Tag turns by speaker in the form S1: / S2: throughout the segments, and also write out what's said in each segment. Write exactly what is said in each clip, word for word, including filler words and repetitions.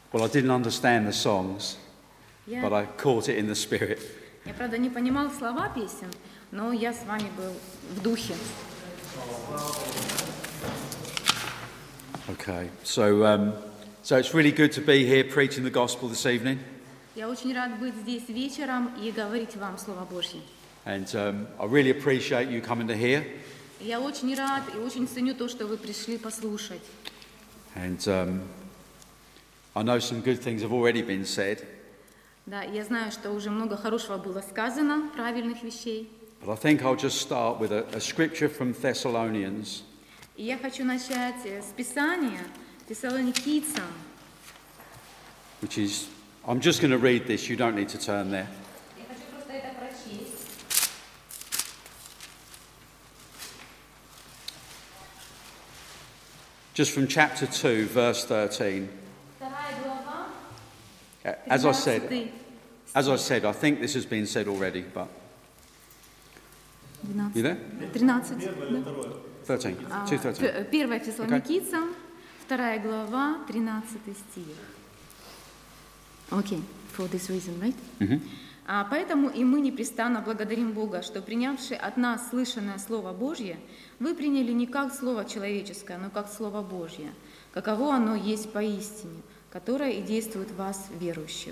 S1: Well, I didn't understand the songs,
S2: Я,
S1: but I caught it in the spirit.
S2: я, правда, не понимал слова песен, но я с вами был в духе.
S1: Okay, so um, so it's really good to be here preaching the gospel this evening,
S2: Я очень рад быть здесь вечером и говорить вам Слово Божье.
S1: and um, I really appreciate you coming to hear.
S2: Я очень рад и очень ценю то, что вы пришли послушать.
S1: And um, I know some good things have already been said,
S2: Да, я знаю, что уже много хорошего было сказано, правильных вещей.
S1: but I think I'll just start with a, a scripture from Thessalonians,
S2: И я хочу начать э, с Писания Фессалоникийцам.
S1: which is, I'm just going to read this, you don't need to turn there.
S2: Я хочу просто это прочесть.
S1: Just from chapter two, verse thirteen.
S2: Вторая глава,
S1: Uh, As I said,
S2: тринадцатый
S1: as I said, I think this has been said already, but you there?
S2: тринадцать. Да?
S1: thirteen,
S2: А,
S1: two thirteen.
S2: п- Первая Фессалоникийцам, вторая глава, тринадцатый стих. Окей, for this reason, right?
S1: Mhm.
S2: А поэтому и мы непрестанно благодарим Бога, что, принявши от нас слышанное Слово Божье, вы приняли не как Слово человеческое, но как Слово Божье, каково оно есть поистине, которое и действует в вас, верующих.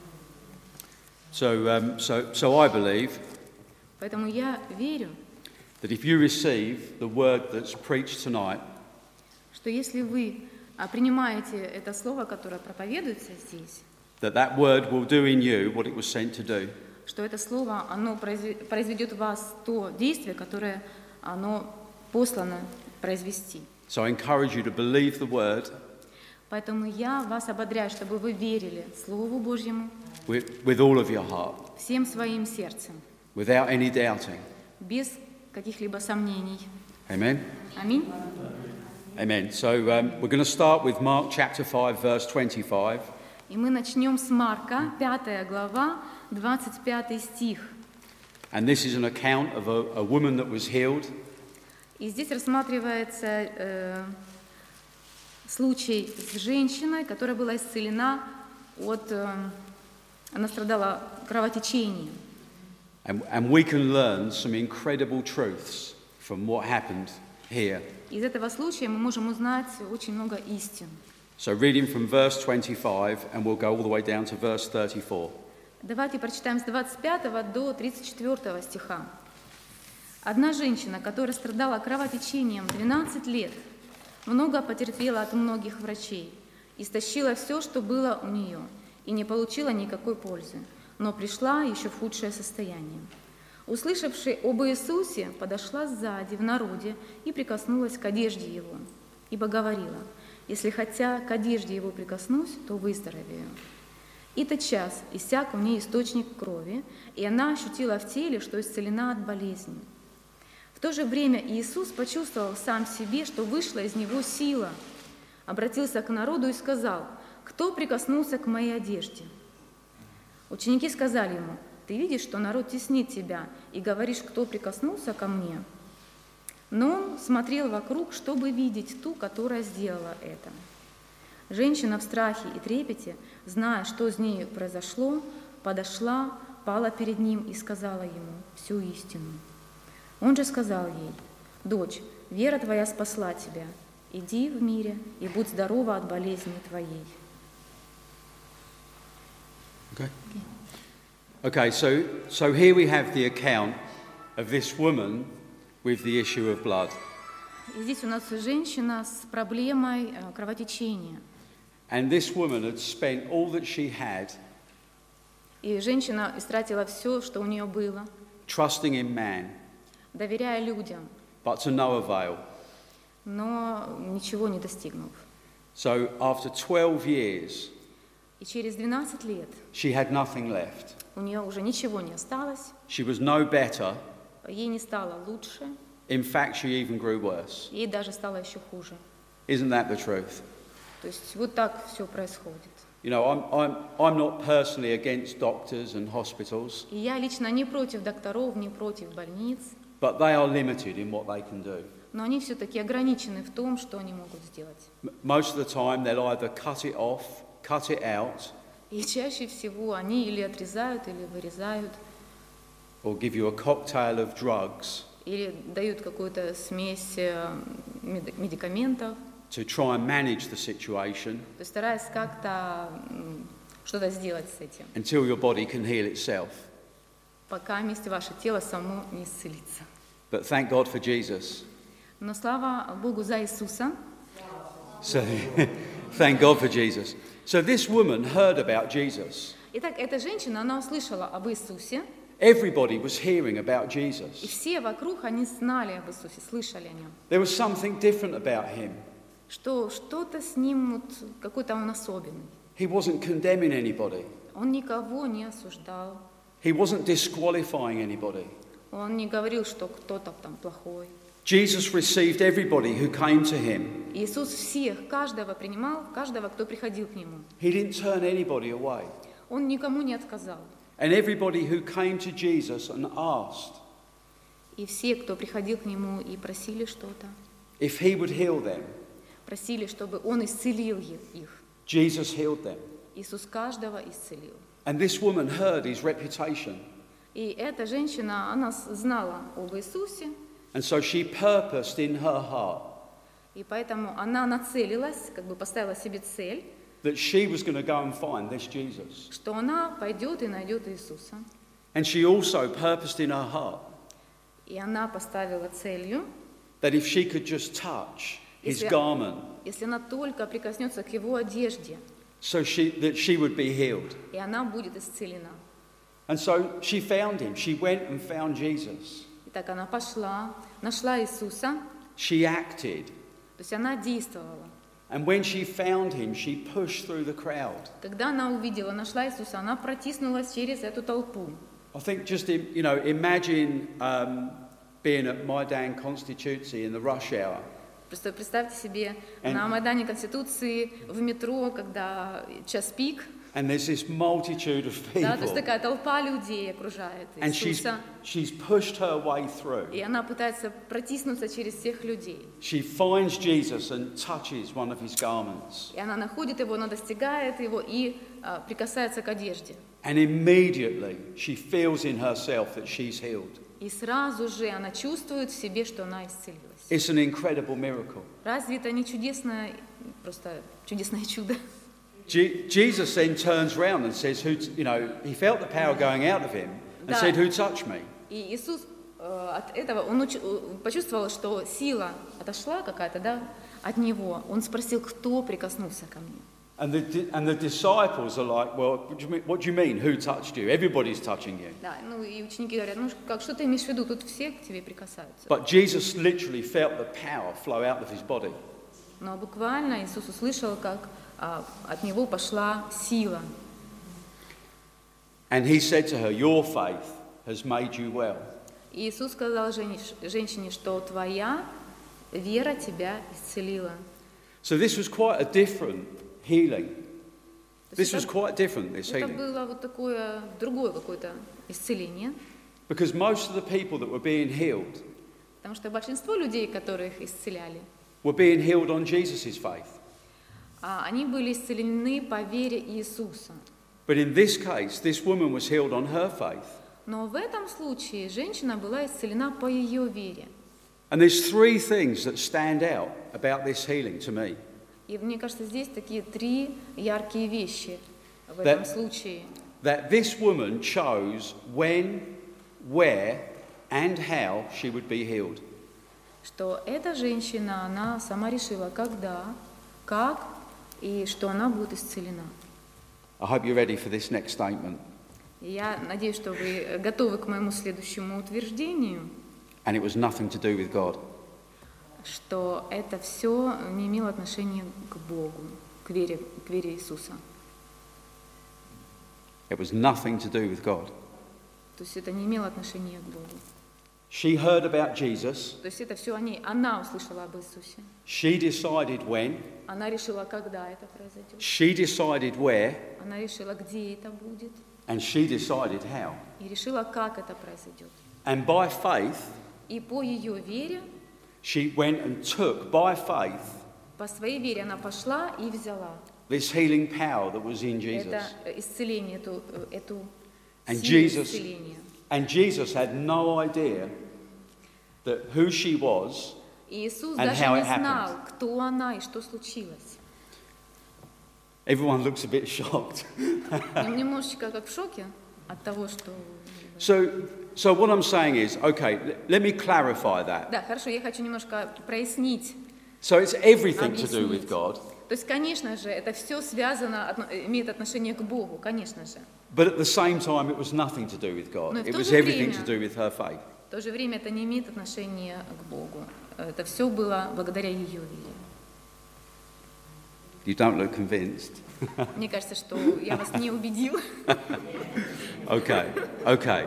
S1: So, um, so, so I believe
S2: Поэтому я верю,
S1: that if you receive the word that's preached tonight,
S2: что если вы а, принимаете это Слово, которое проповедуется здесь,
S1: that that word will do in you what it was sent to do.
S2: что это Слово, оно произве- произведет в вас то действие, которое оно послано произвести.
S1: So I encourage you to believe the word
S2: Поэтому я вас ободряю, чтобы вы верили Слову Божьему
S1: with, with all of your heart,
S2: всем своим сердцем,
S1: without any doubting.
S2: без каких-либо сомнений.
S1: Amen?
S2: Аминь.
S1: Amen. So um, we're going to start with Mark chapter five, verse twenty-five.
S2: И мы начнем с Марка, пятая глава, двадцать пятый стих.
S1: And this is an account of a, a woman that was healed.
S2: И здесь рассматривается э, случай с женщиной, которая была исцелена от... э, она страдала кровотечением.
S1: And, and we can learn some incredible truths from what happened here.
S2: Из этого случая мы можем узнать очень много истин.
S1: So reading from verse twenty-five, and we'll go all the way down to verse thirty-four.
S2: Давайте прочитаем с двадцать пятого до тридцать четвёртого стиха. Одна женщина, которая страдала кровотечением двенадцать лет, много потерпела от многих врачей, истощила все, что было у нее, и не получила никакой пользы, но пришла еще в худшее состояние. Услышавши об Иисусе, подошла сзади в народе и прикоснулась к одежде Его, ибо говорила: «Если хотя к одежде Его прикоснусь, то выздоровею». И тотчас иссяк у ней источник крови, и она ощутила в теле, что исцелена от болезни. В то же время Иисус почувствовал сам в себе, что вышла из него сила, обратился к народу и сказал: «Кто прикоснулся к моей одежде?» Ученики сказали ему: «Ты видишь, что народ теснит тебя, и говоришь, кто прикоснулся ко мне?» Но он смотрел вокруг, чтобы видеть ту, которая сделала это. Женщина в страхе и трепете, зная, что с ней произошло, подошла, пала перед ним и сказала ему всю истину. Он же сказал ей: «Дочь, вера твоя спасла тебя. Иди в мире и будь здорова от болезни твоей».
S1: Okay. Okay, so, so here we have the account of this woman with the issue of blood.
S2: И здесь у нас женщина с проблемой э, кровотечения.
S1: And this woman had spent all that she had
S2: И женщина истратила все, что у нее было,
S1: trusting in man,
S2: доверяя людям,
S1: but to no avail.
S2: но ничего не достигнув.
S1: So after twelve years,
S2: И через двенадцать лет
S1: she had nothing left.
S2: у нее уже ничего не осталось,
S1: She was no better.
S2: ей не стало лучше,
S1: In fact, she even grew worse.
S2: ей даже стало еще хуже.
S1: Isn't that the truth?
S2: То есть вот так все происходит.
S1: You know, I'm, I'm, I'm not personally against doctors and hospitals,
S2: И я лично не против докторов, не против больниц,
S1: but they are limited in what they can do.
S2: но они все-таки ограничены в том, что они могут сделать.
S1: M- Most of the time, they'll either cut it off cut it out,
S2: И чаще всего они или отрезают, или вырезают,
S1: or give you a cocktail of drugs
S2: или дают какую-то смесь э, мед- медикаментов,
S1: to try and manage the situation
S2: то есть стараясь как-то м, что-то сделать с этим,
S1: until your body can heal itself.
S2: пока вместе ваше тело само не исцелится.
S1: But thank God for Jesus.
S2: Но слава Богу за Иисуса.
S1: So, thank God for Jesus. So this woman heard about Jesus.
S2: Итак, эта женщина, она услышала об Иисусе,
S1: Everybody was hearing about
S2: и
S1: Jesus.
S2: все вокруг, они знали об Иисусе, слышали о Нем.
S1: There was something different about him.
S2: Что что-то с Ним, вот, какой-то Он особенный.
S1: He wasn't condemning anybody.
S2: Он никого не осуждал.
S1: He wasn't disqualifying anybody.
S2: Он не говорил, что кто-то там плохой.
S1: Jesus received everybody who came to him.
S2: Иисус всех, каждого принимал, каждого, кто приходил к Нему.
S1: He didn't turn anybody away.
S2: Он никому не отказал.
S1: And everybody who came to Jesus and asked
S2: И все, кто приходил к Нему и просили что-то,
S1: if he would heal them,
S2: просили, чтобы Он исцелил их.
S1: Jesus healed them.
S2: Иисус каждого исцелил.
S1: And this woman heard his reputation.
S2: И эта женщина, она с- знала об Иисусе,
S1: And so she purposed in her heart
S2: и поэтому она нацелилась, как бы поставила себе цель,
S1: that she was going to go and find this Jesus.
S2: что она пойдет и найдет Иисуса.
S1: And she also purposed in her heart
S2: И она поставила целью,
S1: that if she could just touch his
S2: Если-
S1: garment,
S2: если она только прикоснется к Его одежде,
S1: so she, that she would be healed.
S2: и она будет исцелена.
S1: And so she found him. She went and found Jesus.
S2: Итак, она пошла, нашла Иисуса,
S1: She acted.
S2: то есть она действовала.
S1: And when she found him, she pushed through the crowd.
S2: Когда она увидела, нашла Иисуса, она протиснулась через эту толпу.
S1: I think just, im- you know, imagine um, being at Maidan Constituency in the rush hour.
S2: Просто представьте себе,
S1: And-
S2: на Майдане Конституции, в метро, когда час пик,
S1: And there's this multitude of
S2: да, то есть
S1: people.
S2: такая толпа людей окружает
S1: And she's,
S2: Иисуса,
S1: she's pushed her way through.
S2: и она пытается протиснуться через всех людей.
S1: She finds Jesus and touches one of his garments.
S2: И она находит его, она достигает его и а, прикасается к одежде.
S1: And immediately she feels in herself that she's healed.
S2: И сразу же она чувствует в себе, что она исцелилась.
S1: It's an incredible miracle.
S2: Разве это не чудесное, просто чудесное чудо?
S1: Je- Jesus then turns round and says, who, t- you know, he felt the power going out of him and
S2: Да.
S1: said, who touched me?
S2: И Иисус э, от этого, он уч- э, почувствовал, что сила отошла какая-то, да, от него. Он спросил, кто прикоснулся ко мне.
S1: And the, di- and the disciples are like, well, what do, you mean, what do you mean, who touched you? Everybody's touching you.
S2: Да, ну и ученики говорят, ну как, что ты имеешь в виду, тут все к тебе прикасаются.
S1: But Jesus literally felt the power flow out of his body.
S2: Но буквально Иисус услышал, как а, от него пошла сила.
S1: And he said to her, your faith has made you well.
S2: И Иисус сказал женщ- женщине, что твоя вера тебя исцелила.
S1: So this was quite a different healing.
S2: То
S1: This
S2: есть
S1: was
S2: это,
S1: quite different, this
S2: это
S1: healing.
S2: было вот такое другое какое-то исцеление,
S1: Because most of the people that were being healed
S2: потому что большинство людей, которых исцеляли,
S1: were being healed on Jesus' faith.
S2: а, они были исцелены по вере Иисуса.
S1: But in this case, this woman was healed on her faith.
S2: Но в этом случае женщина была исцелена по ее вере.
S1: And there's three things that stand out about this healing to me.
S2: И мне кажется, здесь такие три яркие вещи в
S1: That-
S2: этом случае.
S1: That this woman chose when, where, and how she would be healed.
S2: Что эта женщина, она сама решила, когда, как и что она будет исцелена.
S1: I hope you're ready for this next statement.
S2: И я надеюсь, что вы готовы к моему следующему утверждению,
S1: And it was nothing to do with God.
S2: что это все не имело отношения к Богу, к вере, к вере Иисуса.
S1: It was nothing to do with God.
S2: То есть это не имело отношения к Богу.
S1: She heard about Jesus.
S2: То есть это все о ней. Она услышала об Иисусе.
S1: She decided when.
S2: Она решила, когда это произойдет.
S1: She decided where.
S2: Она решила, где это будет.
S1: And she decided how.
S2: И решила, как это произойдет.
S1: And by faith,
S2: И по ее вере,
S1: she went and took, by faith,
S2: по своей вере она пошла и взяла
S1: the this healing power that was in
S2: это
S1: Jesus.
S2: исцеление, эту, эту
S1: And
S2: силу
S1: Jesus-
S2: исцеления.
S1: And Jesus had no idea that who she was.
S2: И Иисус
S1: And
S2: даже
S1: how
S2: не
S1: it happened.
S2: знал, кто она и что случилось.
S1: Everyone looks a bit shocked.
S2: Он немножечко как в шоке от того, что...
S1: So, so what I'm saying is, okay, l- let me clarify that.
S2: Да, хорошо, я хочу немножко прояснить.
S1: So it's everything to do with
S2: Объяснить.
S1: God,
S2: То есть, конечно же, это все связано, отно- имеет отношение к Богу, конечно же.
S1: but at the same time, it was nothing to do with God.
S2: Но и в
S1: It
S2: то
S1: was
S2: же
S1: everything
S2: время-
S1: to do with her faith.
S2: В то же время это не имеет отношения к Богу. Это все было благодаря ее вере.
S1: You don't look convinced.
S2: Мне кажется, что я вас не убедила.
S1: Okay, okay.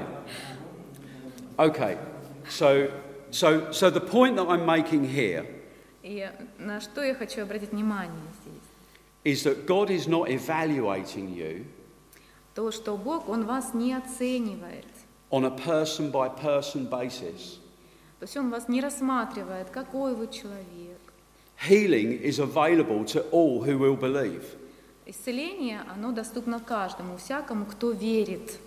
S1: Okay, so, so, so the point that I'm making here
S2: И на что я хочу обратить внимание здесь?
S1: is that God is not evaluating you
S2: То, что Бог, Он вас не оценивает.
S1: on a person-by-person basis.
S2: То есть Он вас не рассматривает, какой вы человек.
S1: Healing is available to all who will believe.
S2: Исцеление, оно доступно каждому, всякому, кто верит.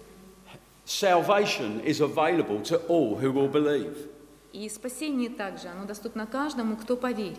S1: Salvation is available to all who will believe.
S2: И спасение также, оно доступно каждому, кто поверит.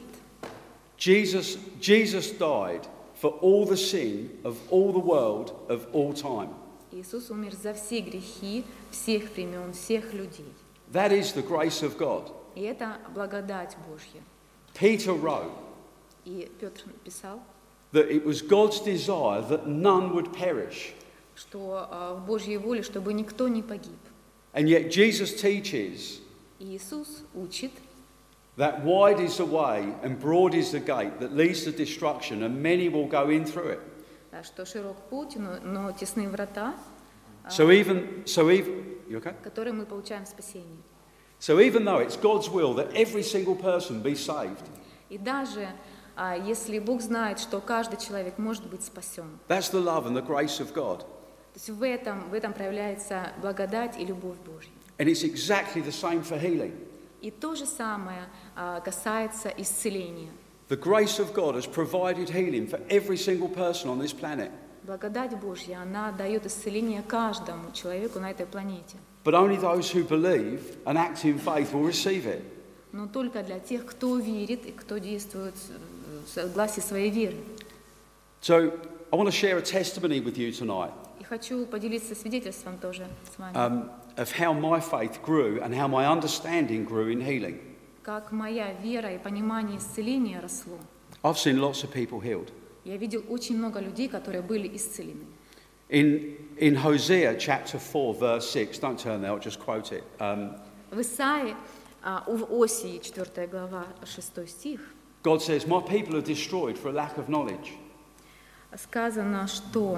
S1: Jesus, Jesus died for all the sin of all the world of all time.
S2: Иисус умер за все грехи всех времен, всех людей.
S1: That is the grace of God.
S2: И это благодать Божья.
S1: Peter wrote
S2: И Петр писал,
S1: that it was God's desire that none would perish.
S2: что а, в Божьей воле, чтобы никто не погиб.
S1: And yet Jesus teaches
S2: И Иисус учит,
S1: that wide is the way and broad is the gate that leads to destruction, and many will go in through it.
S2: да, что широк путь, но, но тесны врата,
S1: So even, so even, you okay?
S2: которые мы получаем спасение.
S1: So even though it's God's will that every single person be saved,
S2: И даже а, если Бог знает, что каждый человек может быть спасен,
S1: that's the love and the grace of God.
S2: то есть в этом, в этом проявляется благодать и любовь Божья.
S1: And it's exactly the same for healing.
S2: И то же самое а, касается исцеления.
S1: The grace of God has provided healing for every single person on this planet.
S2: Благодать Божья, она дает исцеление каждому человеку на этой планете.
S1: But only those who believe and act in faith will receive it.
S2: Но только для тех, кто верит и кто действует в согласии своей веры.
S1: So I want to share a testimony with you tonight
S2: И хочу поделиться свидетельством тоже с вами,
S1: um, of how my faith grew and how my understanding grew in healing.
S2: как моя вера и понимание исцеления росло.
S1: I've seen lots of people healed.
S2: Я видел очень много людей, которые были исцелены.
S1: In, in Hosea chapter four, verse six, don't turn there, I'll just quote it. Um,
S2: В Исаии, а, в Осии, четвёртая глава, шестой стих,
S1: God says, "My people are destroyed for a lack of knowledge."
S2: сказано, что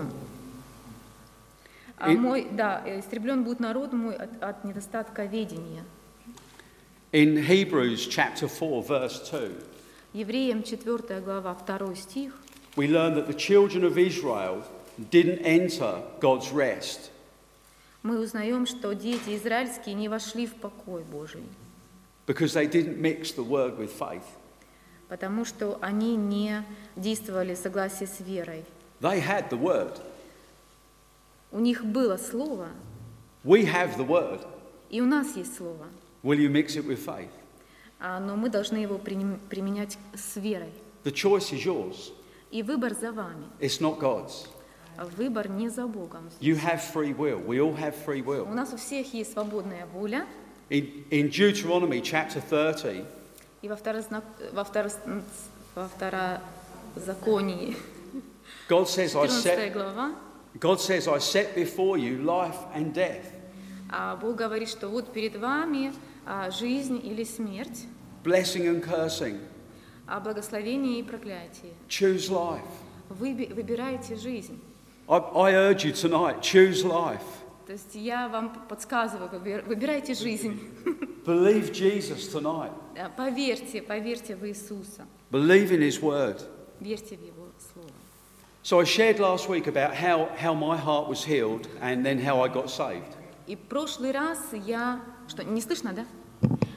S2: а,
S1: И-
S2: мой, да, истреблен будет народ мой от, от недостатка ведения.
S1: In Hebrews chapter four, verse two,
S2: Евреям четвёртая глава, второй стих,
S1: we learn that the children of Israel didn't enter God's rest
S2: мы узнаем, что дети израильские не вошли в покой Божий,
S1: because they didn't mix the word with faith.
S2: потому что они не действовали в согласии с верой.
S1: They had the word.
S2: У них было слово,
S1: We have the word.
S2: и у нас есть слово,
S1: Will you mix it with faith?
S2: а, но мы должны его приним- применять с верой.
S1: The choice is yours.
S2: И выбор за вами.
S1: It's not God's.
S2: А Выбор не за Богом.
S1: You have free will. We all have free
S2: У
S1: will.
S2: нас у всех есть свободная воля.
S1: In, in Deuteronomy chapter thirty,
S2: И во, второзна... во, второс... во второзаконии,
S1: God says, I
S2: четырнадцатая
S1: set,
S2: глава,
S1: God says, I set before you life and death,
S2: а Бог говорит, что вот перед вами а, жизнь или смерть,
S1: blessing and cursing.
S2: а благословение и проклятие.
S1: Choose life.
S2: Вы би- выбираете жизнь.
S1: I, I urge you tonight, choose life.
S2: То есть я вам подсказываю, выбир- выбирайте жизнь.
S1: Believe Jesus tonight.
S2: Да, Поверьте, поверьте в Иисуса.
S1: Believe in His word.
S2: Верьте в Его Слово.
S1: So I shared last week about how, how my heart was healed and then how I got saved.
S2: И в прошлый раз я... Что, не слышно, да?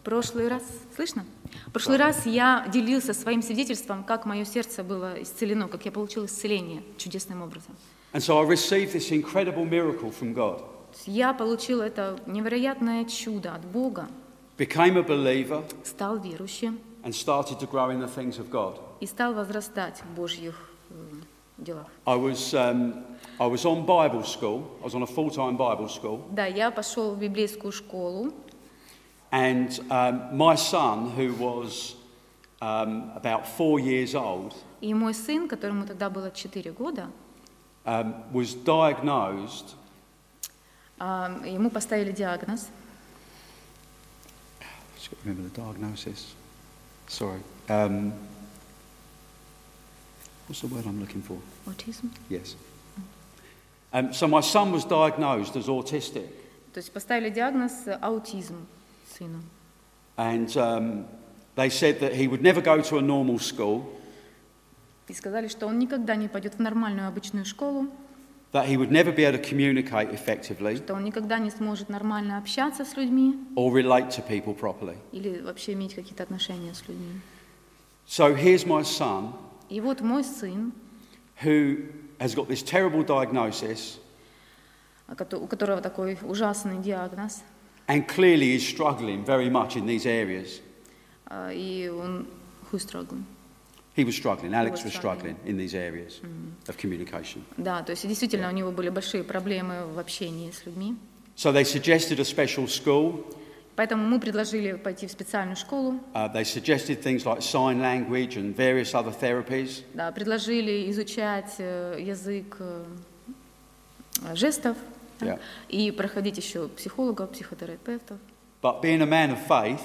S2: В прошлый раз, слышно? В прошлый раз я делился своим свидетельством, как мое сердце было исцелено, как я получил исцеление чудесным образом.
S1: And so I received this incredible miracle from God.
S2: Я получил это невероятное чудо от Бога,
S1: Became a believer
S2: стал верующим
S1: and started to grow in the things of God.
S2: и стал возрастать в Божьих э, делах.
S1: I was, um, I was on Bible school. I was on a full-time Bible school.
S2: Да, я пошел в библейскую школу,
S1: And um, my son, who was um, about four years old,
S2: и мой сын, которому тогда было четыре года,
S1: um, was diagnosed
S2: а, ему поставили диагноз.
S1: Just got to remember the diagnosis. Sorry. Um, what's the word I'm looking for?
S2: Аутизм.
S1: Yes. Um, so my son was diagnosed as autistic.
S2: То есть поставили диагноз аутизм сыну.
S1: And um, they said that he would never go to a normal school,
S2: И сказали, что он никогда не пойдет в нормальную обычную школу,
S1: that he would never be able to communicate effectively
S2: что он никогда не сможет нормально общаться с людьми
S1: or relate to people properly.
S2: или вообще иметь какие-то отношения с людьми.
S1: So here's my son,
S2: И вот мой сын,
S1: who has got this terrible diagnosis
S2: у которого такой ужасный диагноз,
S1: and clearly is struggling very much in these areas.
S2: и он who's struggling?
S1: He was struggling, Alex
S2: was
S1: was struggling in these areas of communication.
S2: Да, то есть действительно у него были большие проблемы в общении с людьми.
S1: So they suggested a special school.
S2: Поэтому мы предложили пойти в специальную школу.
S1: Uh, they suggested things like sign language and various other therapies.
S2: Да, предложили изучать э, язык э, жестов,
S1: Yeah.
S2: да, и проходить еще психологов, психотерапевтов.
S1: But being a man of faith,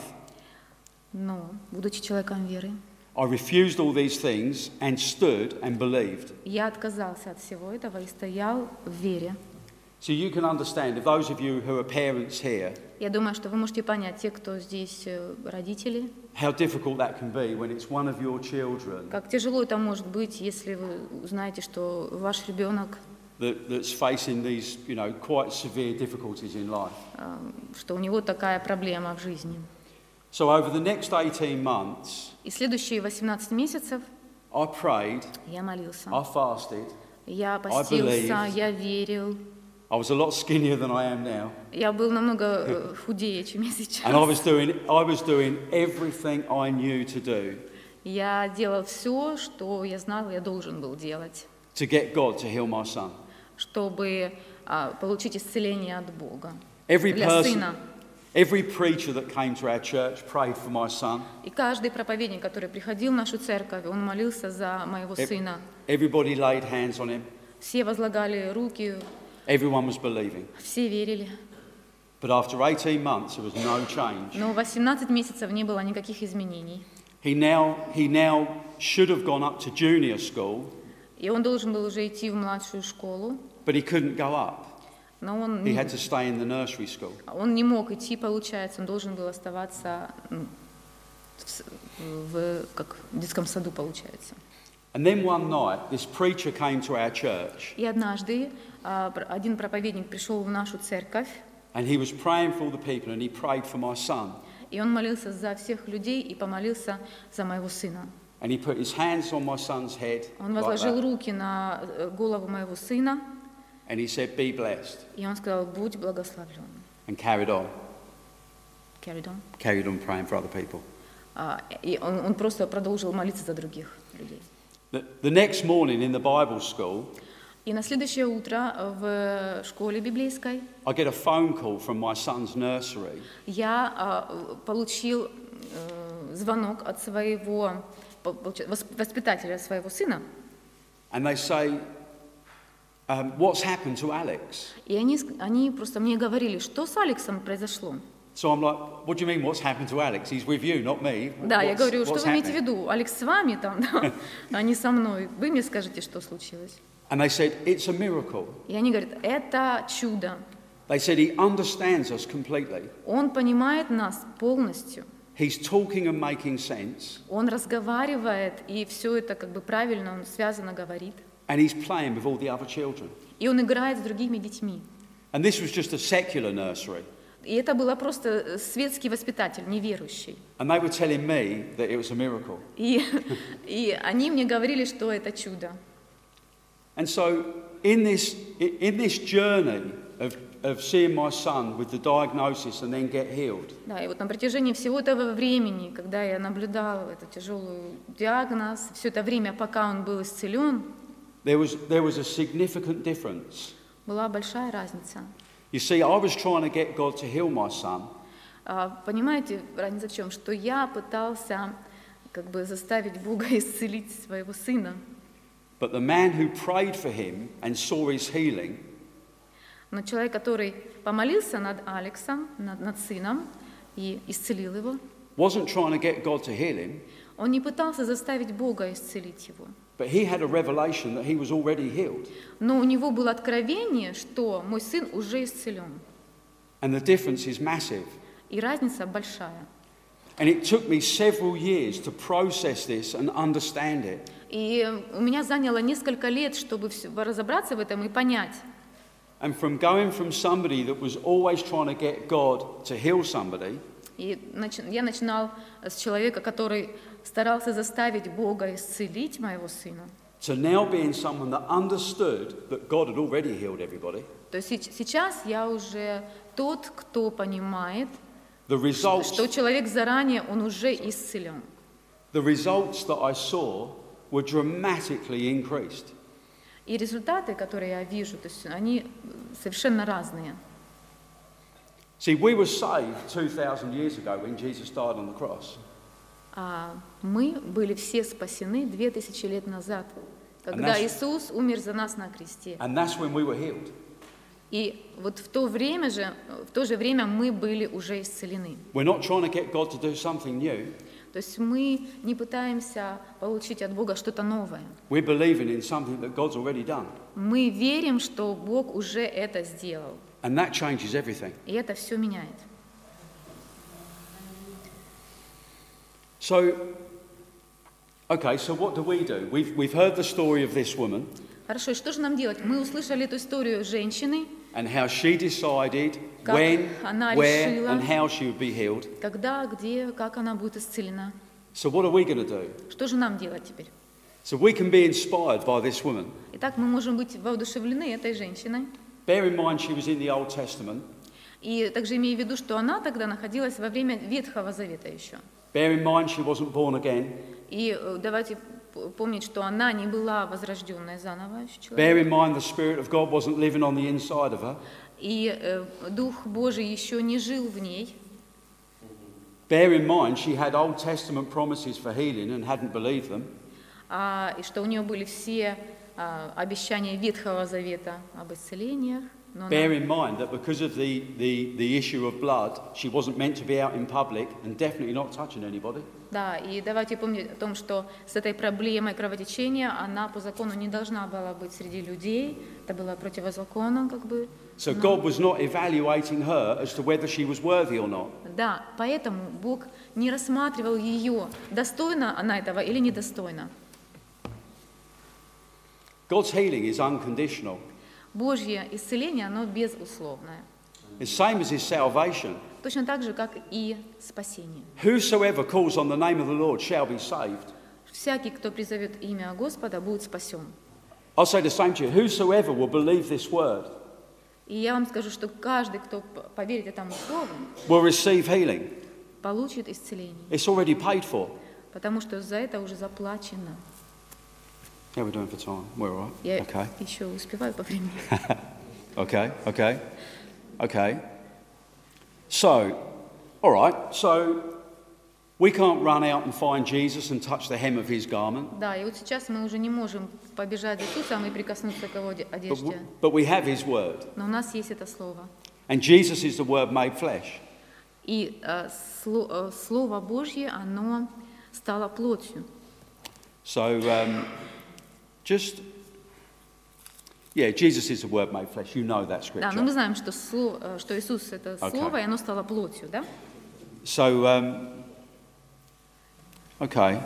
S2: Но, будучи человеком веры,
S1: I refused all these things and stood and believed.
S2: я отказался от всего этого и стоял в вере.
S1: So you can understand, if those of you who are parents here,
S2: Я думаю, что вы можете понять, те, кто здесь э, родители,
S1: how difficult that can be when it's one of your children
S2: как тяжело это может быть, если вы узнаете, что ваш ребенок,
S1: that, that's facing these, you know, quite severe difficulties in life.
S2: э, что у него такая проблема в жизни.
S1: So over the next eighteen months,
S2: И следующие восемнадцать месяцев
S1: I prayed,
S2: я молился,
S1: I fasted.
S2: я постился,
S1: believed.
S2: я верил.
S1: I was a lot skinnier than I am now.
S2: Я был намного э, худее, чем я сейчас.
S1: And I was doing, I was doing everything I knew to do
S2: Я делал все, что я знал, я должен был делать,
S1: to get God to heal my son.
S2: чтобы а, получить исцеление от Бога
S1: Every
S2: для
S1: person,
S2: сына.
S1: every preacher that came to our church prayed for my son.
S2: И каждый проповедник, который приходил в нашу церковь, он молился за моего
S1: Ev-
S2: сына.
S1: Everybody laid hands on him.
S2: Все возлагали руки,
S1: Everyone was believing.
S2: все верили.
S1: But after eighteen months, there was no change.
S2: Но восемнадцать месяцев не было никаких изменений.
S1: He now, he now should have gone up to junior school,
S2: И он должен был уже идти в младшую школу,
S1: but he couldn't go up.
S2: но он
S1: He
S2: не,
S1: had to stay in the nursery school.
S2: он не мог идти, получается, он должен был оставаться м, в, с- в- как в детском саду, получается.
S1: And then one night, this preacher came to our church,
S2: И однажды а, пр- один проповедник пришел в нашу церковь,
S1: and he was praying for all the people, and he prayed for my son.
S2: и он молился за всех людей и помолился за моего сына.
S1: And he put his hands on my son's head,
S2: Он
S1: like
S2: возложил
S1: that,
S2: руки на э, голову моего сына,
S1: and he said, "Be blessed,"
S2: и он сказал: «Будь благословлен».
S1: and carried on,
S2: Carried on.
S1: carried on praying for other people.
S2: А, и он, он просто продолжил молиться за других людей.
S1: The, the next morning in the Bible school,
S2: И на следующее утро в школе библейской
S1: I get a phone call from my son's nursery,
S2: я а, получил э, звонок от своего по- получа- вос- воспитателя своего сына,
S1: and they say, um, "What's happened to Alex?"
S2: и они, ск- они просто мне говорили, что с Алексом произошло.
S1: So I'm like, "What do you mean? What's happened to Alex? He's with you, not me."
S2: Да, я
S1: What's-
S2: говорю, что
S1: what's
S2: вы имеете в
S1: happening?"
S2: виду? Алекс с вами там, да, а не со мной. Вы мне скажите, что случилось.
S1: And they said, "It's a miracle."
S2: И они говорят, это чудо.
S1: They said he understands us completely.
S2: Он понимает нас полностью.
S1: He's talking and making sense,
S2: Он разговаривает, и все это как бы правильно, он связано говорит.
S1: and he's playing with all the other children.
S2: И он играет с другими детьми.
S1: And this was just a secular nursery.
S2: И это было просто светский воспитатель, неверующий.
S1: And they were telling me that it was a miracle.
S2: И, и они мне говорили, что это чудо.
S1: And so in this, in this journey of, of seeing my son with the diagnosis and then get healed,
S2: Да, и вот на протяжении всего этого времени, когда я наблюдала этот тяжелый диагноз, все это время, пока он был исцелен,
S1: there was, there was a significant difference.
S2: была большая разница.
S1: You see, I was trying to get God to heal my son,
S2: А, понимаете, разница в чем? Что я пытался как бы заставить Бога исцелить своего сына.
S1: but the man who prayed for him and saw his healing
S2: Но человек, который помолился над Алексом, над, над сыном и исцелил его,
S1: wasn't trying to get God to heal him,
S2: он не пытался заставить Бога исцелить его.
S1: but he had a revelation that he was already healed.
S2: Но у него было откровение, что мой сын уже исцелен.
S1: And the difference is massive.
S2: И разница большая.
S1: And it took me several years to process this and understand it.
S2: И у меня заняло несколько лет, чтобы все, разобраться в этом и понять.
S1: And from going from somebody that was always trying to get God to heal somebody,
S2: И начи- я начинал с человека, который старался заставить Бога исцелить моего сына.
S1: to now being someone that understood that God had already healed everybody,
S2: То есть сеч- сейчас я уже тот, кто понимает,
S1: the results,
S2: что человек заранее, он уже исцелен.
S1: the results that I saw were dramatically increased.
S2: И результаты, которые я вижу, то есть они совершенно разные.
S1: See, we were saved two thousand years ago when Jesus died on the cross.
S2: А мы были все спасены две тысячи лет назад, когда
S1: that's-
S2: Иисус умер за нас на кресте.
S1: And that's when we were healed.
S2: И вот в то время же, в то же время мы были уже исцелены.
S1: We're not trying to get God to do something new.
S2: То есть мы не пытаемся получить от Бога что-то новое.
S1: We're believing in something that God's already done.
S2: Мы верим, что Бог уже это сделал.
S1: And that changes everything.
S2: И это все меняет.
S1: So, okay, so what do we do? We've, we've heard the story of this woman
S2: Хорошо, и что же нам делать? Мы услышали эту историю женщины,
S1: and how she decided
S2: Как
S1: when,
S2: она
S1: where,
S2: решила.
S1: and how she would be healed.
S2: когда, где, как она будет исцелена.
S1: So, what are we going to do?
S2: Что же нам делать теперь?
S1: So, we can be inspired by this woman.
S2: Итак, мы можем быть воодушевлены этой женщиной.
S1: Bear in mind, she was in the Old Testament.
S2: И также имея в виду, что она тогда находилась во время Ветхого Завета еще.
S1: Bear in mind, she wasn't born again.
S2: И э, давайте п- помнить, что она не была возрожденная заново еще человек.
S1: Bear in mind, the Spirit of God wasn't living on the inside of her.
S2: И э, Дух Божий еще не жил в ней.
S1: Bear in mind, she had Old Testament promises for healing and hadn't believed them.
S2: А, и что у нее были все а, обещания Ветхого Завета об исцелениях. Но
S1: Bear
S2: она,
S1: in mind that because of the, the, the issue of blood, she wasn't meant to be out in public and definitely not touching anybody.
S2: да, и давайте помнить о том, что с этой проблемой кровотечения она по закону не должна была быть среди людей. Это было противозаконно, как бы.
S1: So God was not evaluating her as to whether she was worthy or not.
S2: Да, поэтому Бог не рассматривал ее, достойна она этого или недостойна.
S1: God's healing is unconditional.
S2: Божье исцеление, оно безусловное.
S1: It's same as his salvation.
S2: Точно так же, как и спасение.
S1: Whosoever calls on the name of the Lord shall be saved.
S2: Всякий, кто призовет имя Господа, будет спасен.
S1: I'll say the same to you. Whosoever will believe this word
S2: И я вам скажу, что каждый, кто п- поверит этому слову,
S1: will receive healing.
S2: получит исцеление.
S1: It's already paid for.
S2: Потому что за это уже заплачено.
S1: How are we doing for time? We're all right.
S2: Я
S1: Okay.
S2: еще успеваю по времени.
S1: Okay, okay, okay. So, all right, so we can't run out and find Jesus and touch the hem of his garment,
S2: Да, и вот сейчас мы уже не можем побежать за Иисусом и прикоснуться к его оде-
S1: but, w-
S2: одежде.
S1: but we have his word.
S2: Но у нас есть это слово.
S1: And Jesus is the word made flesh.
S2: И э, сло- э, Слово Божье, оно стало плотью.
S1: So, um, just, yeah, Jesus is the word made flesh. You know that
S2: Да, но
S1: scripture.
S2: мы знаем, что, сло- э, что Иисус — это
S1: Okay.
S2: Слово, и оно стало плотью, да?
S1: So, um, okay.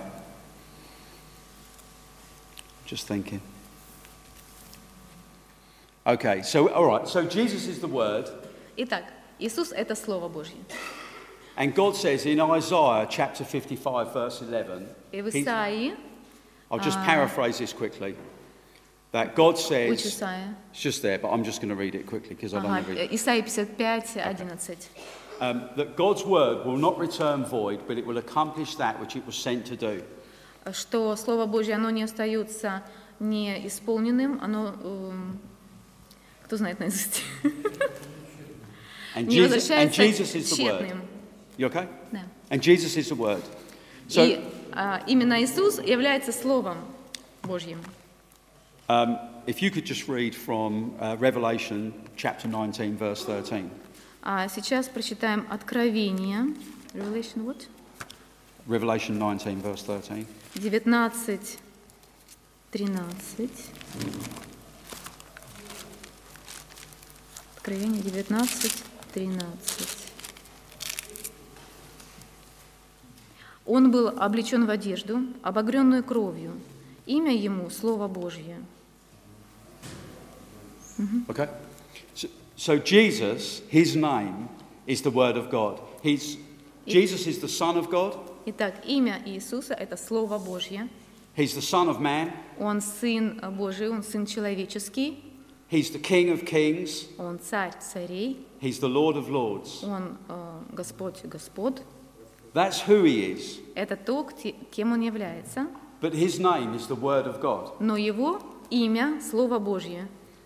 S1: Just thinking. Okay, so, all right, so Jesus is the word.
S2: Итак, Иисус – это Слово Божье.
S1: And God says in Isaiah chapter fifty-five, verse eleven,
S2: И в
S1: he-
S2: Исаии,
S1: I'll just paraphrase this quickly, that God
S2: which
S1: says,
S2: Исаия?
S1: it's just there, but I'm just going to read it quickly because I don't
S2: Ага,
S1: want to read it.
S2: Исаия пятьдесят пять, одиннадцать.
S1: Um, that God's word will not return void, but it will accomplish that which it was sent to do.
S2: Что Слово Божье, оно не остается неисполненным, оно, эм, кто знает наизусть,
S1: And
S2: не
S1: Jesus, and
S2: возвращается
S1: Jesus is the word.
S2: тщетным.
S1: You okay?
S2: Да.
S1: And Jesus is the word. So,
S2: И а, именно Иисус является Словом Божьим.
S1: um, if you could just read from uh, Revelation chapter nineteen, verse thirteen.
S2: А сейчас прочитаем Откровение, Revelation what?
S1: Revelation nineteen, verse thirteen.
S2: девятнадцать, тринадцать. Откровение девятнадцать, тринадцать. Он был облечен в одежду, обогренную кровью. Имя ему Слово Божье.
S1: Okay? So, so Jesus, his name is the word of God. He's, Jesus is the Son of God.
S2: Итак, имя Иисуса – это Слово Божье.
S1: He's the Son of Man.
S2: Он Сын Божий, Он Сын человеческий,
S1: He's the King of Kings.
S2: Он Царь царей,
S1: He's the Lord of Lords.
S2: Он э, Господь Господ.
S1: That's who he is.
S2: Это то, кте- кем Он является.
S1: But his name is the Word of God.
S2: Но Его имя – Слово Божье.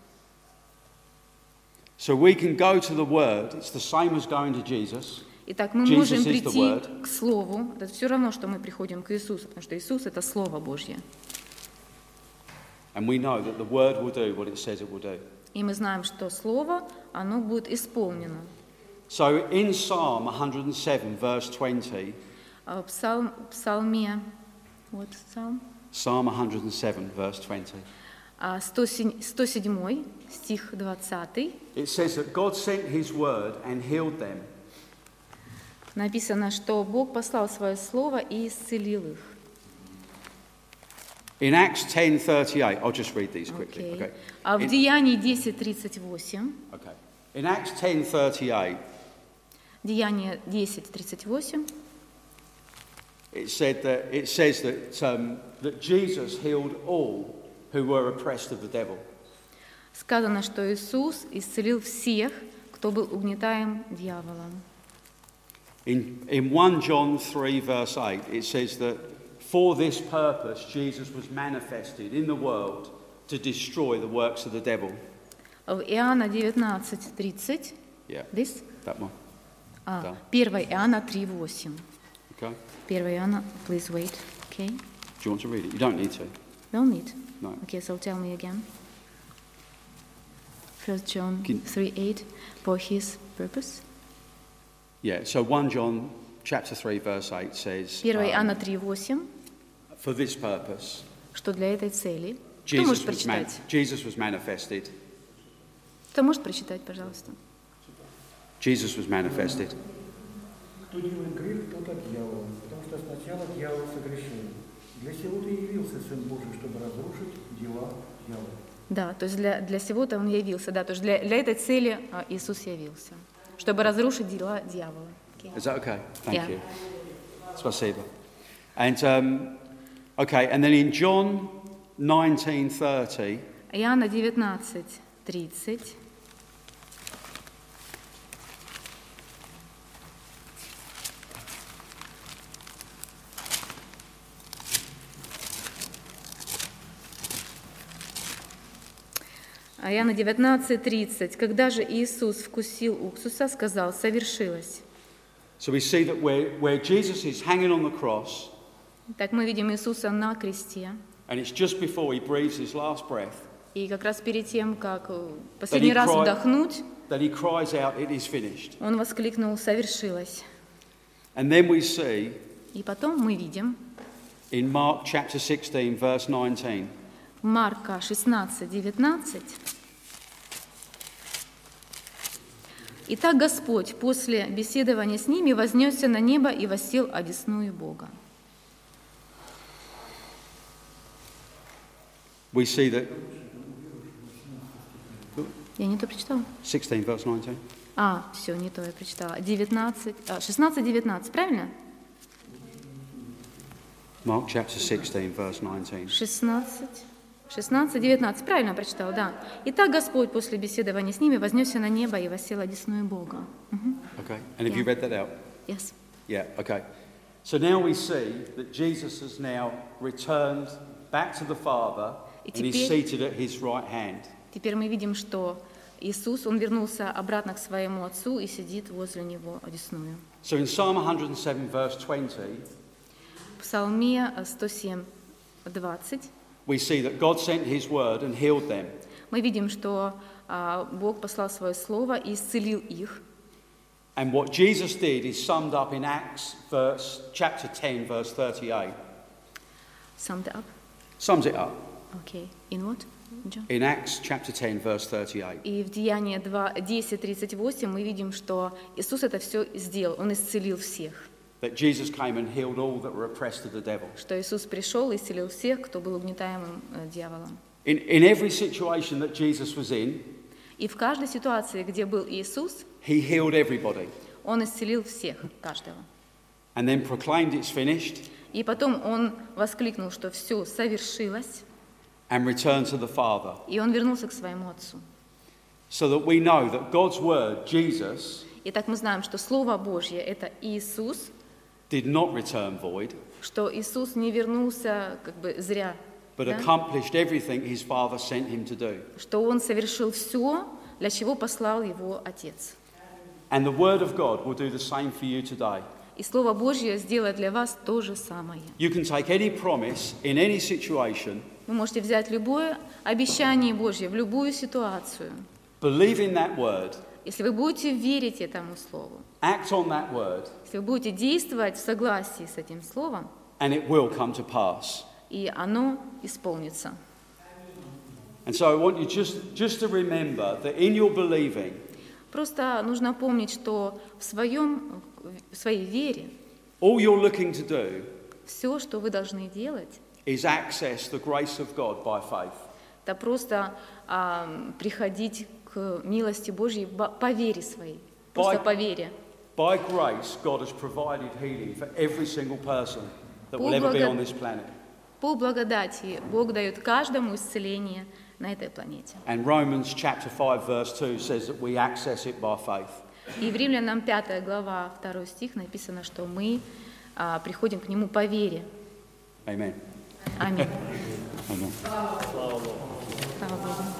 S1: So we can go to the Word. It's the same as going to Jesus.
S2: Итак, мы
S1: Jesus
S2: можем
S1: is the
S2: прийти
S1: word.
S2: к Слову. Это все равно, что мы приходим к Иисусу, потому что Иисус – это Слово Божье.
S1: And we know that the Word will do what it says it will do.
S2: И мы знаем, что Слово, оно будет исполнено.
S1: So in Psalm one hundred seven, verse twenty,
S2: А в псалм, псалме, вот псалм,
S1: Psalm one hundred seven, verse twenty,
S2: а сто седьмой, стих двадцатый,
S1: it says that God sent his Word and healed them.
S2: написано, что Бог послал Свое Слово и исцелил их.
S1: In Acts ten thirty-eight, I'll just read these quickly.
S2: Окей.
S1: Okay.
S2: А в
S1: In-
S2: Деянии десять тридцать восемь,
S1: Okay. In Acts ten thirty-eight,
S2: Деяние десять тридцать восемь,
S1: it said that it says that um, that Jesus healed all who were oppressed of the devil.
S2: сказано, что Иисус исцелил всех, кто был угнетаем дьяволом.
S1: In in First John three, verse eight, it says that for this purpose Jesus was manifested in the world to destroy the works of the devil.
S2: В Иоанна девятнадцать тридцать,
S1: Yeah,
S2: this?
S1: that one.
S2: А,
S1: Да.
S2: первое Иоанна три восемь.
S1: Okay.
S2: первое Иоанна, please wait, okay?
S1: Do you want to read it? You don't need to.
S2: Don't need.
S1: No.
S2: Okay, so tell me again. First John
S1: Can-
S2: three eight, for his purpose.
S1: Yeah. So First John chapter three, verse eight says,
S2: первое
S1: um,
S2: Иоанна три восемь,
S1: for this purpose
S2: что для этой цели. Кто
S1: Jesus
S2: может
S1: was, man-
S2: прочитать?
S1: Jesus was manifested.
S2: Кто может прочитать, пожалуйста?
S1: Jesus was manifested.
S3: Кто делает грех, тот от дьявола, потому что сначала дьявол согрешил. Для сего-то и явился Сын Божий, чтобы разрушить дела дьявола.
S2: Да, то есть для, для всего-то Он явился, да, то есть для, для этой цели а, Иисус явился, чтобы разрушить дела дьявола. Okay.
S1: Is that okay? Thank
S2: Yeah.
S1: you. Spasibo. And um, okay, and then in John nineteen thirty,
S2: Иоанна девятнадцать тридцать. А Иоанна девятнадцать тридцать. Когда же Иисус вкусил уксуса, сказал: совершилось.
S1: so we see that where, where Jesus is hanging on the cross,
S2: Так мы видим Иисуса на кресте.
S1: and it's just before he breathes his last breath,
S2: И как раз перед тем, как э, последний
S1: he
S2: раз
S1: cried-
S2: вдохнуть,
S1: that he cries out, "It is finished."
S2: он воскликнул: совершилось.
S1: And then we see
S2: И потом мы видим
S1: in Mark chapter sixteen, verse nineteen,
S2: Марка шестнадцать девятнадцать. Итак, Господь после беседования с ними вознесся на небо и воссел одесную Бога.
S1: we see that
S2: Я не то прочитала?
S1: sixteen, verse nineteen.
S2: А, все, не то я прочитала. девятнадцать, а, шестнадцать девятнадцать, правильно?
S1: Mark chapter sixteen, verse nineteen.
S2: шестнадцать, шестнадцать девятнадцать, правильно прочитала, да. Итак, Господь после беседования с ними вознесся на небо и воссел одесную Бога. Мгм.
S1: Okay, and have
S2: Yeah.
S1: you read that out?
S2: Yes.
S1: Yeah, okay. So now we see that Jesus has now returned back to the Father
S2: И
S1: and he's
S2: теперь-
S1: seated at his right hand.
S2: Теперь мы видим, что Иисус, Он вернулся обратно к своему Отцу и сидит возле Него одесную.
S1: So in Psalm one hundred seven, verse twenty,
S2: В Псалме сто семь, двадцать
S1: we see that God sent his word and healed them.
S2: мы видим, что а, Бог послал Свое Слово и исцелил их.
S1: And what Jesus did is summed up in Acts verse, chapter ten, verse thirty-eight.
S2: Summed up.
S1: Sums it up
S2: Okay. In what? John?
S1: in Acts chapter ten, verse thirty-eight.
S2: И в Деянии десять тридцать восемь мы видим, что Иисус это все сделал, Он исцелил всех.
S1: That Jesus came and healed all that were oppressed of the devil.
S2: Что Иисус пришел и исцелил всех, кто был угнетаемым э, дьяволом.
S1: In, in every situation that Jesus was in,
S2: И в каждой ситуации, где был Иисус,
S1: he healed everybody
S2: Он исцелил всех, каждого.
S1: and then proclaimed it's finished
S2: И потом Он воскликнул, что все совершилось,
S1: and returned to the Father.
S2: и Он вернулся к своему Отцу.
S1: So that we know that God's word, Jesus,
S2: Итак, мы знаем, что Слово Божье – это Иисус,
S1: did not return void,
S2: что Иисус не вернулся как бы зря,
S1: but
S2: да?
S1: accomplished everything his Father sent him to do.
S2: Что Он совершил все, для чего послал Его Отец.
S1: And the word of God will do the same for you today.
S2: И Слово Божье сделает для вас то же самое.
S1: You can take any promise in any situation,
S2: Вы можете взять любое обещание Божье в любую ситуацию.
S1: believe in that word,
S2: Если вы будете верить этому Слову,
S1: act on that word,
S2: если вы будете действовать в согласии с этим Словом,
S1: and it will come to pass.
S2: и оно исполнится.
S1: And so I want you just, just to remember that in your believing,
S2: Просто нужно помнить, что в, своем, в своей вере
S1: all you're looking to do
S2: все, что вы должны делать,
S1: is access the grace of God by faith.
S2: это просто а, приходить к милости Божьей по по вере своей. Просто
S1: By-
S2: по вере.
S1: By grace, God has provided healing for every single person that will
S2: По
S1: ever be
S2: благо-
S1: on this planet.
S2: По благодати Бог дает каждому исцеление на этой планете.
S1: And Romans chapter five verse two says that we access it by faith.
S2: И в Римлянам пятая глава, второй стих написано, что мы а, приходим к Нему по вере.
S1: Amen.
S2: Аминь.
S1: Amen.
S2: Слава Богу.